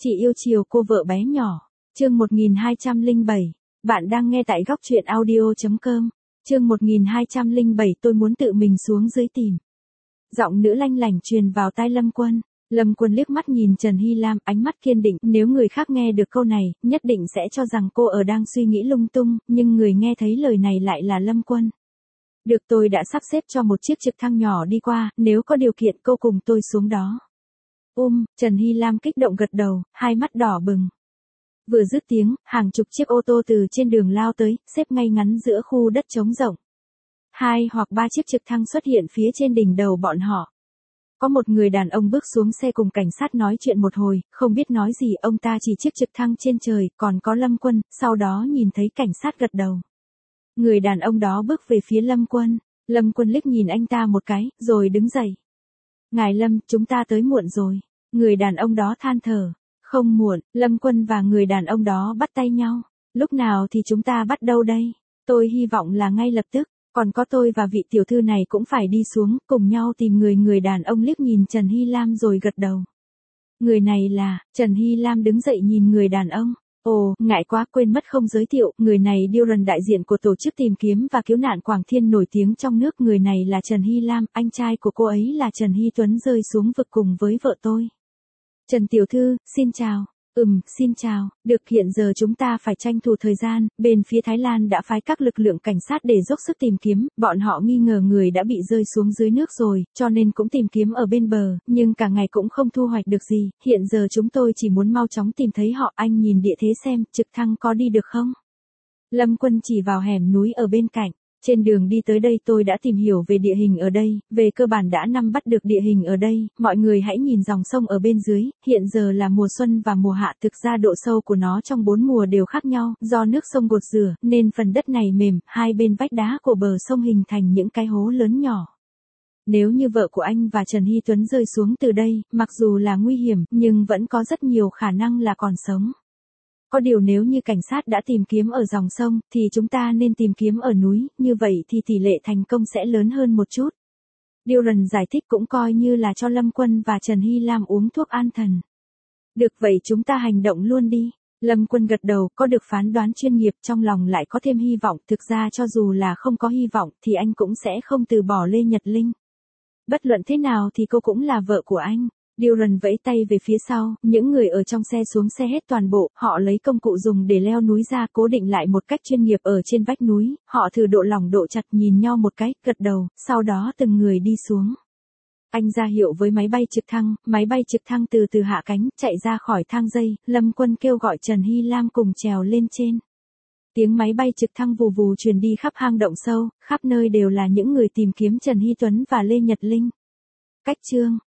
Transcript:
Chị yêu chiều cô vợ bé nhỏ. Chương 1207. Bạn đang nghe tại góc truyện audio.com. Chương 1207 tôi muốn tự mình xuống dưới tìm. Giọng nữ lanh lảnh truyền vào tai Lâm Quân. Lâm Quân liếc mắt nhìn Trần Hy Lam, ánh mắt kiên định, nếu người khác nghe được câu này, nhất định sẽ cho rằng cô ở đang suy nghĩ lung tung, nhưng người nghe thấy lời này lại là Lâm Quân. Được, tôi đã sắp xếp cho một chiếc trực thăng nhỏ đi qua, nếu có điều kiện cô cùng tôi xuống đó. Trần Hy Lam kích động gật đầu, hai mắt đỏ bừng. Vừa dứt tiếng, hàng chục chiếc ô tô từ trên đường lao tới, xếp ngay ngắn giữa khu đất trống rộng. 2 hoặc 3 chiếc trực thăng xuất hiện phía trên đỉnh đầu bọn họ. Có một người đàn ông bước xuống xe cùng cảnh sát nói chuyện một hồi, không biết nói gì, ông ta chỉ chiếc trực thăng trên trời, còn có Lâm Quân, sau đó nhìn thấy cảnh sát gật đầu. Người đàn ông đó bước về phía Lâm Quân. Lâm Quân liếc nhìn anh ta một cái, rồi đứng dậy. Ngài Lâm, chúng ta tới muộn rồi. Người đàn ông đó than thở. Không muộn, Lâm Quân và người đàn ông đó bắt tay nhau. Lúc nào thì chúng ta bắt đầu đây? Tôi hy vọng là ngay lập tức. Còn có tôi và vị tiểu thư này cũng phải đi xuống, cùng nhau tìm người. Người đàn ông liếc nhìn Trần Hy Lam rồi gật đầu. Người này là, Trần Hy Lam đứng dậy nhìn người đàn ông. Ồ, ngại quá, quên mất không giới thiệu, người này Dylan, đại diện của tổ chức tìm kiếm và cứu nạn Quảng Thiên nổi tiếng trong nước. Người này là Trần Hy Lam, anh trai của cô ấy là Trần Hy Tuấn rơi xuống vực cùng với vợ tôi. Trần tiểu thư, xin chào. Xin chào. Được, hiện giờ chúng ta phải tranh thủ thời gian, bên phía Thái Lan đã phái các lực lượng cảnh sát để dốc sức tìm kiếm, bọn họ nghi ngờ người đã bị rơi xuống dưới nước rồi, cho nên cũng tìm kiếm ở bên bờ, nhưng cả ngày cũng không thu hoạch được gì, hiện giờ chúng tôi chỉ muốn mau chóng tìm thấy họ. Anh nhìn địa thế xem, trực thăng có đi được không? Lâm Quân chỉ vào hẻm núi ở bên cạnh. Trên đường đi tới đây tôi đã tìm hiểu về địa hình ở đây, về cơ bản đã nắm bắt được địa hình ở đây, mọi người hãy nhìn dòng sông ở bên dưới, hiện giờ là mùa xuân và mùa hạ, thực ra độ sâu của nó trong 4 mùa đều khác nhau, do nước sông gột rửa, nên phần đất này mềm, hai bên vách đá của bờ sông hình thành những cái hố lớn nhỏ. Nếu như vợ của anh và Trần Hy Tuấn rơi xuống từ đây, mặc dù là nguy hiểm, nhưng vẫn có rất nhiều khả năng là còn sống. Có điều nếu như cảnh sát đã tìm kiếm ở dòng sông, thì chúng ta nên tìm kiếm ở núi, như vậy thì tỷ lệ thành công sẽ lớn hơn một chút. Dylan giải thích, cũng coi như là cho Lâm Quân và Trần Hy Lam uống thuốc an thần. Được, vậy chúng ta hành động luôn đi. Lâm Quân gật đầu, có được phán đoán chuyên nghiệp, trong lòng lại có thêm hy vọng, thực ra cho dù là không có hy vọng thì anh cũng sẽ không từ bỏ Lê Nhật Linh. Bất luận thế nào thì cô cũng là vợ của anh. Dylan vẫy tay về phía sau, những người ở trong xe xuống xe hết toàn bộ, họ lấy công cụ dùng để leo núi ra, cố định lại một cách chuyên nghiệp ở trên vách núi, họ thử độ lỏng độ chặt, nhìn nhau một cái, gật đầu, sau đó từng người đi xuống. Anh ra hiệu với máy bay trực thăng từ từ hạ cánh, chạy ra khỏi thang dây, Lâm Quân kêu gọi Trần Hy Lam cùng trèo lên trên. Tiếng máy bay trực thăng vù vù truyền đi khắp hang động sâu, khắp nơi đều là những người tìm kiếm Trần Hy Tuấn và Lê Nhật Linh. Cách chương